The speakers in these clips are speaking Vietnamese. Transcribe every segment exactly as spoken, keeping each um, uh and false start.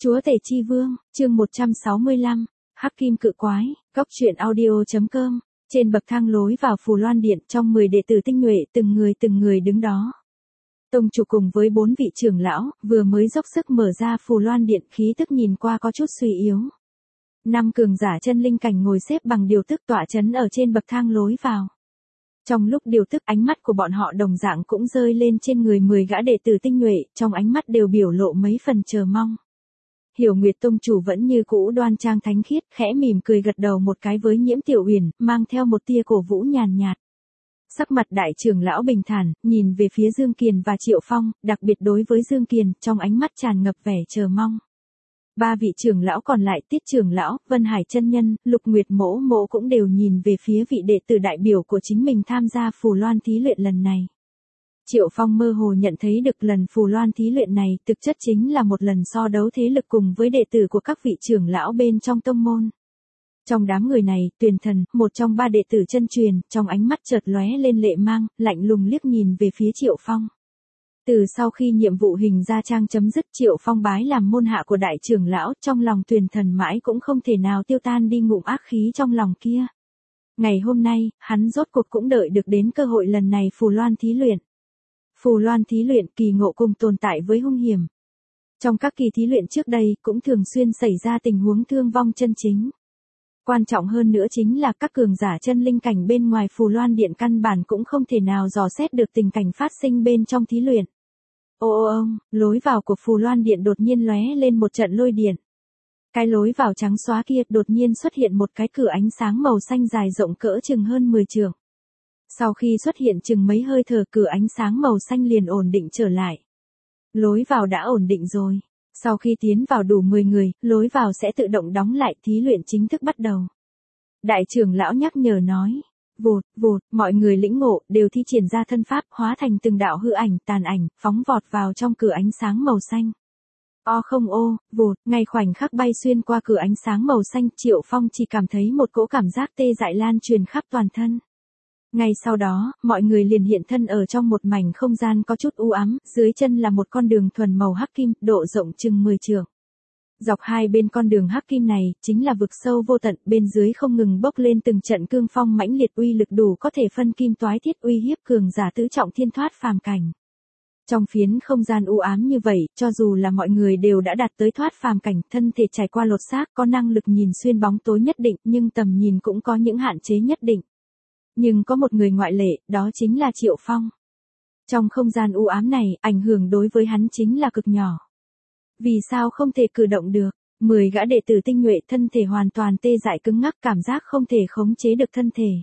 Chúa tể chi vương, chương một trăm sáu mươi lăm, Hắc Kim Cự Quái, góc truyện audio.com, trên bậc thang lối vào Phù Loan Điện trong mười đệ tử tinh nhuệ từng người từng người đứng đó. Tông chủ cùng với bốn vị trưởng lão, vừa mới dốc sức mở ra Phù Loan Điện khí tức nhìn qua có chút suy yếu. Năm cường giả chân linh cảnh ngồi xếp bằng điều tức tọa chấn ở trên bậc thang lối vào. Trong lúc điều tức ánh mắt của bọn họ đồng dạng cũng rơi lên trên người mười gã đệ tử tinh nhuệ, trong ánh mắt đều biểu lộ mấy phần chờ mong. Hiểu Nguyệt Tông chủ vẫn như cũ đoan trang thánh khiết, khẽ mỉm cười gật đầu một cái với Nhiễm Tiểu Uyển, mang theo một tia cổ vũ nhàn nhạt. Sắc mặt đại trưởng lão bình thản, nhìn về phía Dương Kiền và Triệu Phong, đặc biệt đối với Dương Kiền, trong ánh mắt tràn ngập vẻ chờ mong. Ba vị trưởng lão còn lại, Tiết trưởng lão, Vân Hải chân nhân, Lục Nguyệt mỗ mỗ cũng đều nhìn về phía vị đệ tử đại biểu của chính mình tham gia Phù Loan thí luyện lần này. Triệu Phong mơ hồ nhận thấy được lần Phù Loan thí luyện này thực chất chính là một lần so đấu thế lực cùng với đệ tử của các vị trưởng lão bên trong tông môn. Trong đám người này, Tuyền Thần, một trong ba đệ tử chân truyền, trong ánh mắt chợt lóe lên lệ mang, lạnh lùng liếc nhìn về phía Triệu Phong. Từ sau khi nhiệm vụ hình gia trang chấm dứt, Triệu Phong bái làm môn hạ của đại trưởng lão, trong lòng Tuyền Thần mãi cũng không thể nào tiêu tan đi ngụm ác khí trong lòng kia. Ngày hôm nay, hắn rốt cuộc cũng đợi được đến cơ hội lần này Phù Loan thí luyện. Phù Loan thí luyện kỳ ngộ cùng tồn tại với hung hiểm. Trong các kỳ thí luyện trước đây cũng thường xuyên xảy ra tình huống thương vong chân chính. Quan trọng hơn nữa chính là các cường giả chân linh cảnh bên ngoài Phù Loan Điện căn bản cũng không thể nào dò xét được tình cảnh phát sinh bên trong thí luyện. Ô ô ông, lối vào của Phù Loan Điện đột nhiên lóe lên một trận lôi điện. Cái lối vào trắng xóa kia đột nhiên xuất hiện một cái cửa ánh sáng màu xanh dài rộng cỡ chừng hơn mười trượng. Sau khi xuất hiện chừng mấy hơi thở, cửa ánh sáng màu xanh liền ổn định trở lại. Lối vào đã ổn định rồi. Sau khi tiến vào đủ mười người, lối vào sẽ tự động đóng lại, thí luyện chính thức bắt đầu. Đại trưởng lão nhắc nhở nói. Vụt, vụt, mọi người lĩnh ngộ, đều thi triển ra thân pháp, hóa thành từng đạo hư ảnh, tàn ảnh, phóng vọt vào trong cửa ánh sáng màu xanh. O không ô, vụt, ngay khoảnh khắc bay xuyên qua cửa ánh sáng màu xanh, Triệu Phong chỉ cảm thấy một cỗ cảm giác tê dại lan truyền khắp toàn thân. Ngay sau đó, mọi người liền hiện thân ở trong một mảnh không gian có chút u ám, dưới chân là một con đường thuần màu hắc kim, độ rộng chừng mười trượng. Dọc hai bên con đường hắc kim này, chính là vực sâu vô tận, bên dưới không ngừng bốc lên từng trận cương phong mãnh liệt uy lực đủ có thể phân kim toái thiết uy hiếp cường giả tứ trọng thiên thoát phàm cảnh. Trong phiến không gian u ám như vậy, cho dù là mọi người đều đã đạt tới thoát phàm cảnh, thân thể trải qua lột xác, có năng lực nhìn xuyên bóng tối nhất định, nhưng tầm nhìn cũng có những hạn chế nhất định. Nhưng có một người ngoại lệ, đó chính là Triệu Phong. Trong không gian u ám này, ảnh hưởng đối với hắn chính là cực nhỏ. Vì sao không thể cử động được? Mười gã đệ tử tinh nhuệ, thân thể hoàn toàn tê dại cứng ngắc, cảm giác không thể khống chế được thân thể.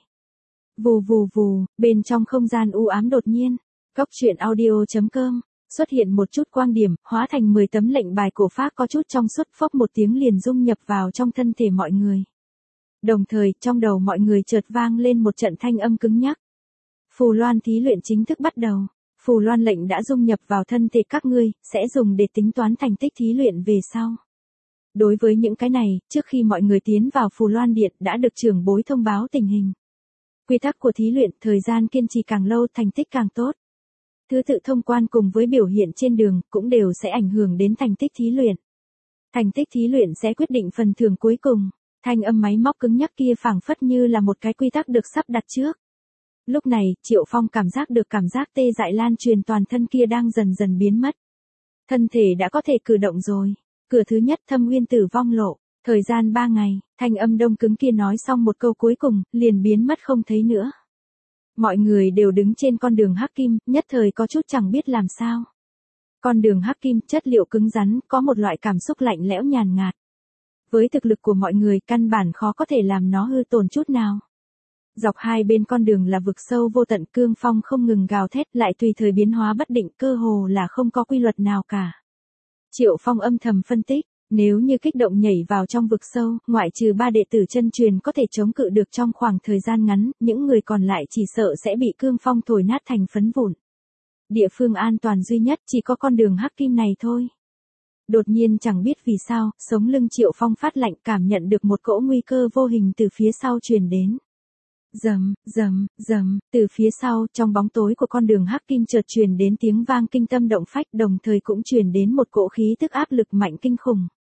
Vù vù vù, bên trong không gian u ám đột nhiên, góc truyện audio.com, xuất hiện một chút quang điểm, hóa thành mười tấm lệnh bài cổ phác có chút trong suốt, phốc một tiếng liền dung nhập vào trong thân thể mọi người. Đồng thời, trong đầu mọi người chợt vang lên một trận thanh âm cứng nhắc. Phù Loan thí luyện chính thức bắt đầu. Phù Loan lệnh đã dung nhập vào thân thể các ngươi, sẽ dùng để tính toán thành tích thí luyện về sau. Đối với những cái này, trước khi mọi người tiến vào Phù Loan Điện đã được trưởng bối thông báo tình hình. Quy tắc của thí luyện, thời gian kiên trì càng lâu thành tích càng tốt. Thứ tự thông quan cùng với biểu hiện trên đường cũng đều sẽ ảnh hưởng đến thành tích thí luyện. Thành tích thí luyện sẽ quyết định phần thưởng cuối cùng. Thanh âm máy móc cứng nhắc kia phảng phất như là một cái quy tắc được sắp đặt trước. Lúc này, Triệu Phong cảm giác được cảm giác tê dại lan truyền toàn thân kia đang dần dần biến mất. Thân thể đã có thể cử động rồi. Cửa thứ nhất, Thâm Nguyên Tử Vong lộ. Thời gian ba ngày, thanh âm đông cứng kia nói xong một câu cuối cùng, liền biến mất không thấy nữa. Mọi người đều đứng trên con đường hắc kim, nhất thời có chút chẳng biết làm sao. Con đường hắc kim, chất liệu cứng rắn, có một loại cảm xúc lạnh lẽo nhàn ngạt. Với thực lực của mọi người, căn bản khó có thể làm nó hư tổn chút nào. Dọc hai bên con đường là vực sâu vô tận, cương phong không ngừng gào thét, lại tùy thời biến hóa bất định, cơ hồ là không có quy luật nào cả. Triệu Phong âm thầm phân tích, nếu như kích động nhảy vào trong vực sâu, ngoại trừ ba đệ tử chân truyền có thể chống cự được trong khoảng thời gian ngắn, những người còn lại chỉ sợ sẽ bị cương phong thổi nát thành phấn vụn. Địa phương an toàn duy nhất chỉ có con đường hắc kim này thôi. Đột nhiên chẳng biết vì sao, sống lưng Triệu Phong phát lạnh, cảm nhận được một cỗ nguy cơ vô hình từ phía sau truyền đến. Rầm, rầm, rầm, từ phía sau, trong bóng tối của con đường hắc kim chợt truyền đến tiếng vang kinh tâm động phách, đồng thời cũng truyền đến một cỗ khí tức áp lực mạnh kinh khủng.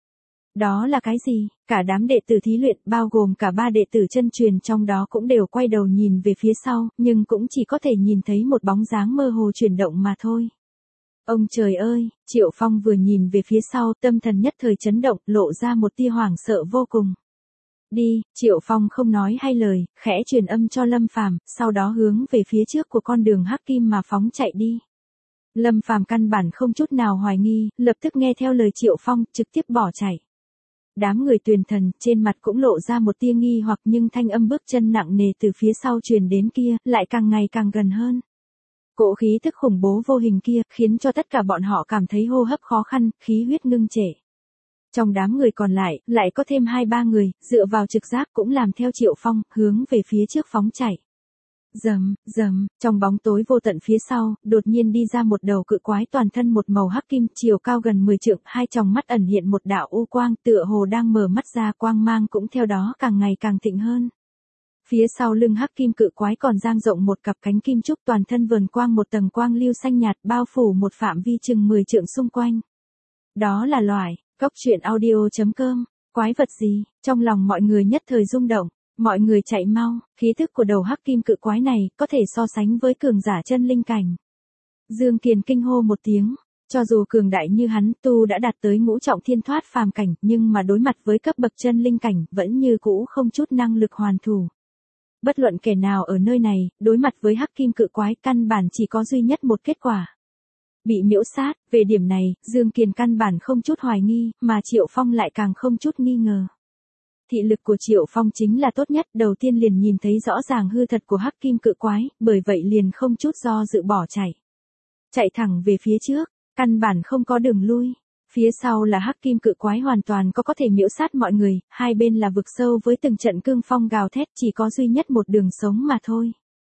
Đó là cái gì? Cả đám đệ tử thí luyện, bao gồm cả ba đệ tử chân truyền trong đó cũng đều quay đầu nhìn về phía sau, nhưng cũng chỉ có thể nhìn thấy một bóng dáng mơ hồ chuyển động mà thôi. Ông trời ơi, Triệu Phong vừa nhìn về phía sau, tâm thần nhất thời chấn động, lộ ra một tia hoảng sợ vô cùng. Đi, Triệu Phong không nói hai lời, khẽ truyền âm cho Lâm Phàm, sau đó hướng về phía trước của con đường hắc kim mà phóng chạy đi. Lâm Phàm căn bản không chút nào hoài nghi, lập tức nghe theo lời Triệu Phong, trực tiếp bỏ chạy. Đám người Tuyền Thần, trên mặt cũng lộ ra một tia nghi hoặc, nhưng thanh âm bước chân nặng nề từ phía sau truyền đến kia, lại càng ngày càng gần hơn. Cỗ khí tức khủng bố vô hình kia, khiến cho tất cả bọn họ cảm thấy hô hấp khó khăn, khí huyết ngưng trệ. Trong đám người còn lại, lại có thêm hai ba người, dựa vào trực giác cũng làm theo Triệu Phong, hướng về phía trước phóng chạy. Rầm, rầm, trong bóng tối vô tận phía sau, đột nhiên đi ra một đầu cự quái toàn thân một màu hắc kim, chiều cao gần mười trượng, hai tròng mắt ẩn hiện một đạo u quang, tựa hồ đang mở mắt ra, quang mang cũng theo đó càng ngày càng thịnh hơn. Phía sau lưng hắc kim cự quái còn dang rộng một cặp cánh kim trúc, toàn thân vờn quang một tầng quang lưu xanh nhạt, bao phủ một phạm vi chừng mười trượng xung quanh. Đó là loài, Cốc Truyện Audio chấm com, quái vật gì? Trong lòng mọi người nhất thời rung động. Mọi người chạy mau, khí tức của đầu hắc kim cự quái này có thể so sánh với cường giả chân linh cảnh. Dương Kiền kinh hô một tiếng, cho dù cường đại như hắn, tu đã đạt tới ngũ trọng thiên thoát phàm cảnh, nhưng mà đối mặt với cấp bậc chân linh cảnh, vẫn như cũ không chút năng lực hoàn thủ. Bất luận kẻ nào ở nơi này, đối mặt với hắc kim cự quái, căn bản chỉ có duy nhất một kết quả. Bị miễu sát, về điểm này, Dương Kiền căn bản không chút hoài nghi, mà Triệu Phong lại càng không chút nghi ngờ. Thị lực của Triệu Phong chính là tốt nhất, đầu tiên liền nhìn thấy rõ ràng hư thật của hắc kim cự quái, bởi vậy liền không chút do dự bỏ chạy. Chạy thẳng về phía trước, căn bản không có đường lui. Phía sau là hắc kim cự quái hoàn toàn có có thể miễu sát mọi người, hai bên là vực sâu với từng trận cương phong gào thét, chỉ có duy nhất một đường sống mà thôi.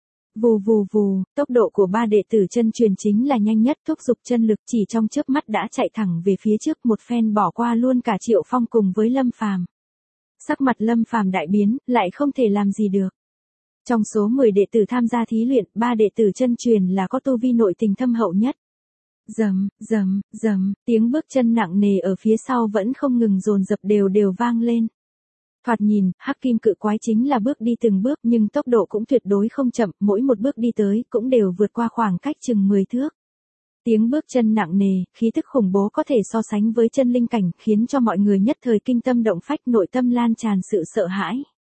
Vù vù vù, tốc độ của ba đệ tử chân truyền chính là nhanh nhất, thúc giục chân lực, chỉ trong chớp mắt đã chạy thẳng về phía trước, một phen bỏ qua luôn cả Triệu Phong cùng với Lâm Phàm. Sắc mặt Lâm Phàm đại biến, lại không thể làm gì được. Trong số mười đệ tử tham gia thí luyện, ba đệ tử chân truyền là có tu vi nội tình thâm hậu nhất. Rầm, rầm, rầm, tiếng bước chân nặng nề ở phía sau vẫn không ngừng dồn dập đều đều vang lên. Thoạt nhìn, hắc kim cự quái chính là bước đi từng bước, nhưng tốc độ cũng tuyệt đối không chậm, mỗi một bước đi tới cũng đều vượt qua khoảng cách chừng mười thước. Tiếng bước chân nặng nề, khí tức khủng bố có thể so sánh với chân linh cảnh, khiến cho mọi người nhất thời kinh tâm động phách, nội tâm lan tràn sự sợ hãi.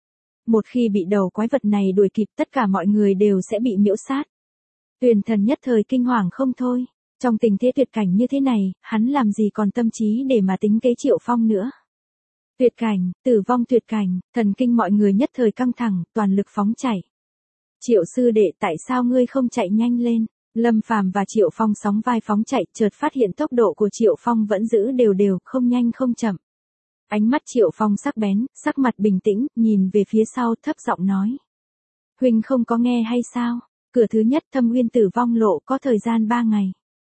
Một khi bị đầu quái vật này đuổi kịp, tất cả mọi người đều sẽ bị miễu sát. Tuyền Thần nhất thời kinh hoàng không thôi. Trong tình thế tuyệt cảnh như thế này, hắn làm gì còn tâm trí để mà tính kế Triệu Phong nữa. Tuyệt cảnh, tử vong tuyệt cảnh, thần kinh mọi người nhất thời căng thẳng, toàn lực phóng chạy. Triệu sư đệ, tại sao ngươi không chạy nhanh lên? Lâm Phàm và Triệu Phong sóng vai phóng chạy, chợt phát hiện tốc độ của Triệu Phong vẫn giữ đều đều, không nhanh không chậm. Ánh mắt Triệu Phong sắc bén, sắc mặt bình tĩnh, nhìn về phía sau, thấp giọng nói. Huynh không có nghe hay sao? Cửa thứ nhất Thâm Uyên Tử Vong Lộ có thời gian ba ngày.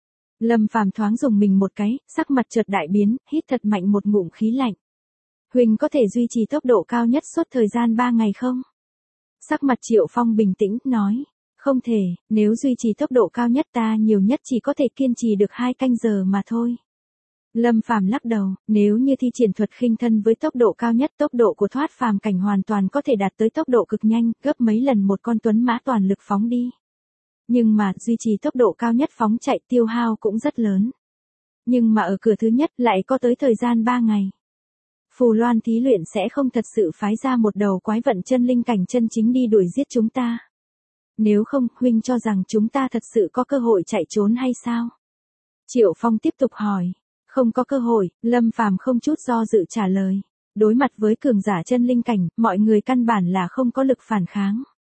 Lâm Phàm thoáng dùng mình một cái, sắc mặt chợt đại biến, hít thật mạnh một ngụm khí lạnh. Huynh có thể duy trì tốc độ cao nhất suốt thời gian ba ngày không? Sắc mặt Triệu Phong bình tĩnh, nói. Không thể, nếu duy trì tốc độ cao nhất ta nhiều nhất chỉ có thể kiên trì được hai canh giờ mà thôi. Lâm Phàm lắc đầu, nếu như thi triển thuật khinh thân với tốc độ cao nhất, tốc độ của thoát phàm cảnh hoàn toàn có thể đạt tới tốc độ cực nhanh, gấp mấy lần một con tuấn mã toàn lực phóng đi. Nhưng mà, duy trì tốc độ cao nhất phóng chạy tiêu hao cũng rất lớn. Nhưng mà ở cửa thứ nhất lại có tới thời gian ba ngày. Phù Loan thí luyện sẽ không thật sự phái ra một đầu quái vận chân linh cảnh chân chính đi đuổi giết chúng ta. Nếu không, huynh cho rằng chúng ta thật sự có cơ hội chạy trốn hay sao? Triệu Phong tiếp tục hỏi. Không có cơ hội, Lâm Phàm không chút do dự trả lời. Đối mặt với cường giả chân linh cảnh, mọi người căn bản là không có lực phản kháng.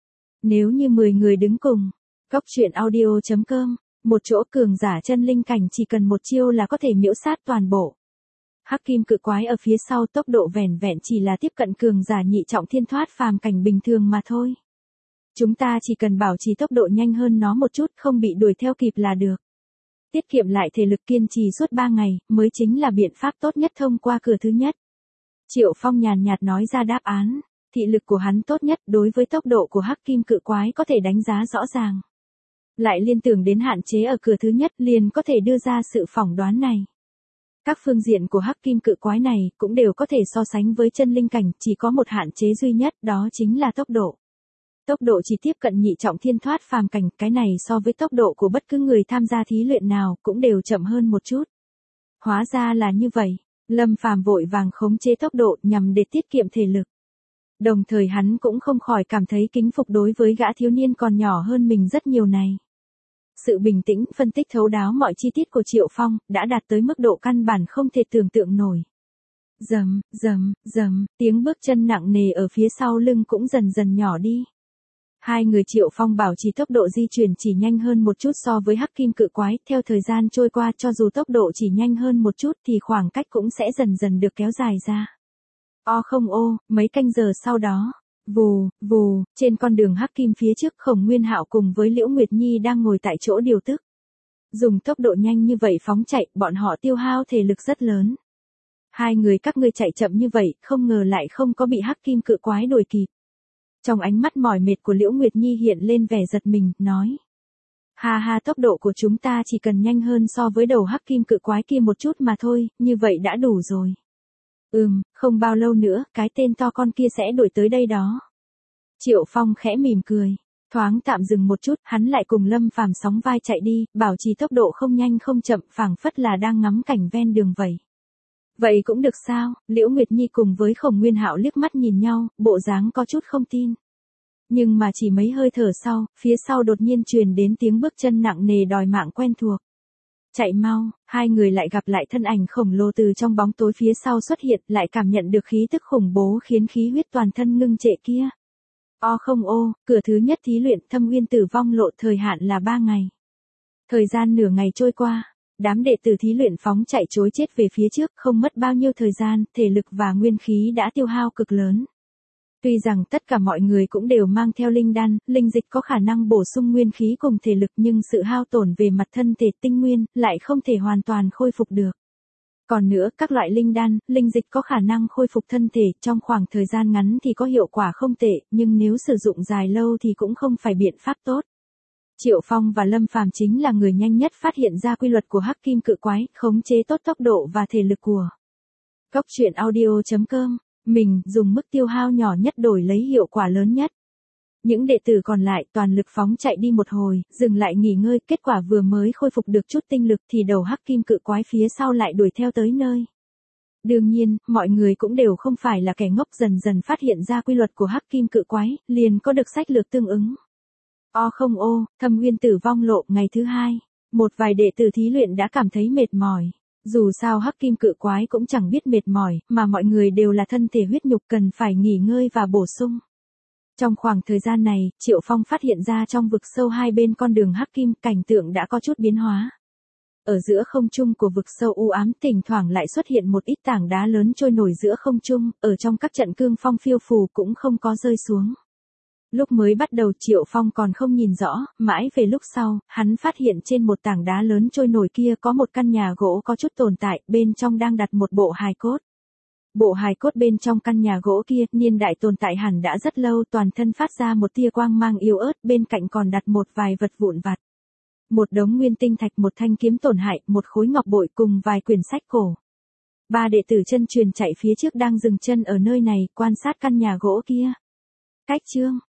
Nếu như mười người đứng cùng, Cốc Truyện Audio chấm com, một chỗ cường giả chân linh cảnh chỉ cần một chiêu là có thể miễu sát toàn bộ. Hắc kim cự quái ở phía sau tốc độ vẻn vẹn chỉ là tiếp cận cường giả nhị trọng thiên thoát phàm cảnh bình thường mà thôi. Chúng ta chỉ cần bảo trì tốc độ nhanh hơn nó một chút, không bị đuổi theo kịp là được. Tiết kiệm lại thể lực kiên trì suốt ba ngày, mới chính là biện pháp tốt nhất thông qua cửa thứ nhất. Triệu Phong nhàn nhạt nói ra đáp án. Thị lực của hắn tốt nhất, đối với tốc độ của hắc kim cự quái có thể đánh giá rõ ràng. Lại liên tưởng đến hạn chế ở cửa thứ nhất, liền có thể đưa ra sự phỏng đoán này. Các phương diện của hắc kim cự quái này cũng đều có thể so sánh với chân linh cảnh, chỉ có một hạn chế duy nhất, đó chính là tốc độ. Tốc độ chỉ tiếp cận nhị trọng thiên thoát phàm cảnh, cái này so với tốc độ của bất cứ người tham gia thí luyện nào cũng đều chậm hơn một chút. Hóa ra là như vậy, Lâm Phàm vội vàng khống chế tốc độ nhằm để tiết kiệm thể lực. Đồng thời hắn cũng không khỏi cảm thấy kính phục đối với gã thiếu niên còn nhỏ hơn mình rất nhiều này. Sự bình tĩnh, phân tích thấu đáo mọi chi tiết của Triệu Phong đã đạt tới mức độ căn bản không thể tưởng tượng nổi. Rầm, rầm, rầm, tiếng bước chân nặng nề ở phía sau lưng cũng dần dần nhỏ đi. Hai người Triệu Phong bảo trì tốc độ di chuyển chỉ nhanh hơn một chút so với hắc kim cự quái, theo thời gian trôi qua cho dù tốc độ chỉ nhanh hơn một chút thì khoảng cách cũng sẽ dần dần được kéo dài ra. O không ô, mấy canh giờ sau đó, vù, vù, trên con đường hắc kim phía trước Khổng Nguyên Hạo cùng với Liễu Nguyệt Nhi đang ngồi tại chỗ điều tức. Dùng tốc độ nhanh như vậy phóng chạy, bọn họ tiêu hao thể lực rất lớn. Hai người các ngươi chạy chậm như vậy, không ngờ lại không có bị hắc kim cự quái đuổi kịp. Trong ánh mắt mỏi mệt của Liễu Nguyệt Nhi hiện lên vẻ giật mình, nói. Ha ha, tốc độ của chúng ta chỉ cần nhanh hơn so với đầu hắc kim cự quái kia một chút mà thôi, như vậy đã đủ rồi. Ừm, không bao lâu nữa, cái tên to con kia sẽ đuổi tới đây đó. Triệu Phong khẽ mỉm cười, thoáng tạm dừng một chút, hắn lại cùng Lâm Phàm sóng vai chạy đi, bảo trì tốc độ không nhanh không chậm, phảng phất là đang ngắm cảnh ven đường vậy. Vậy cũng được sao? Liễu Nguyệt Nhi cùng với Khổng Nguyên Hạo liếc mắt nhìn nhau, bộ dáng có chút không tin. Nhưng mà chỉ mấy hơi thở sau, phía sau đột nhiên truyền đến tiếng bước chân nặng nề đòi mạng quen thuộc. Chạy mau, hai người lại gặp lại thân ảnh khổng lồ từ trong bóng tối phía sau xuất hiện, lại cảm nhận được khí tức khủng bố khiến khí huyết toàn thân ngưng trệ kia. O không ô, cửa thứ nhất thí luyện Thâm Uyên Tử Vong Lộ thời hạn là ba ngày. Thời gian nửa ngày trôi qua, đám đệ tử thí luyện phóng chạy trối chết về phía trước, không mất bao nhiêu thời gian, thể lực và nguyên khí đã tiêu hao cực lớn. Tuy rằng tất cả mọi người cũng đều mang theo linh đan, linh dịch có khả năng bổ sung nguyên khí cùng thể lực, nhưng sự hao tổn về mặt thân thể tinh nguyên lại không thể hoàn toàn khôi phục được. Còn nữa, các loại linh đan, linh dịch có khả năng khôi phục thân thể trong khoảng thời gian ngắn thì có hiệu quả không tệ, nhưng nếu sử dụng dài lâu thì cũng không phải biện pháp tốt. Triệu Phong và Lâm Phàm chính là người nhanh nhất phát hiện ra quy luật của hắc kim cự quái, khống chế tốt tốc độ và thể lực của. Cốc truyện audio chấm com, mình dùng mức tiêu hao nhỏ nhất đổi lấy hiệu quả lớn nhất. Những đệ tử còn lại toàn lực phóng chạy đi một hồi, dừng lại nghỉ ngơi, kết quả vừa mới khôi phục được chút tinh lực thì đầu hắc kim cự quái phía sau lại đuổi theo tới nơi. Đương nhiên, mọi người cũng đều không phải là kẻ ngốc, dần dần phát hiện ra quy luật của hắc kim cự quái, liền có được sách lược tương ứng. O không ô, Thâm Uyên Tử Vong Lộ ngày thứ hai, một vài đệ tử thí luyện đã cảm thấy mệt mỏi. Dù sao hắc kim cự quái cũng chẳng biết mệt mỏi, mà mọi người đều là thân thể huyết nhục cần phải nghỉ ngơi và bổ sung. Trong khoảng thời gian này, Triệu Phong phát hiện ra trong vực sâu hai bên con đường hắc kim, cảnh tượng đã có chút biến hóa. Ở giữa không trung của vực sâu u ám, thỉnh thoảng lại xuất hiện một ít tảng đá lớn trôi nổi giữa không trung, ở trong các trận cương phong phiêu phù cũng không có rơi xuống. Lúc mới bắt đầu Triệu Phong còn không nhìn rõ, mãi về lúc sau, hắn phát hiện trên một tảng đá lớn trôi nổi kia có một căn nhà gỗ có chút tồn tại, bên trong đang đặt một bộ hài cốt. Bộ hài cốt bên trong căn nhà gỗ kia, niên đại tồn tại hẳn đã rất lâu, toàn thân phát ra một tia quang mang yếu ớt, bên cạnh còn đặt một vài vật vụn vặt. Một đống nguyên tinh thạch, một thanh kiếm tổn hại, một khối ngọc bội cùng vài quyển sách cổ. Ba đệ tử chân truyền chạy phía trước đang dừng chân ở nơi này, quan sát căn nhà gỗ kia. Cách chương,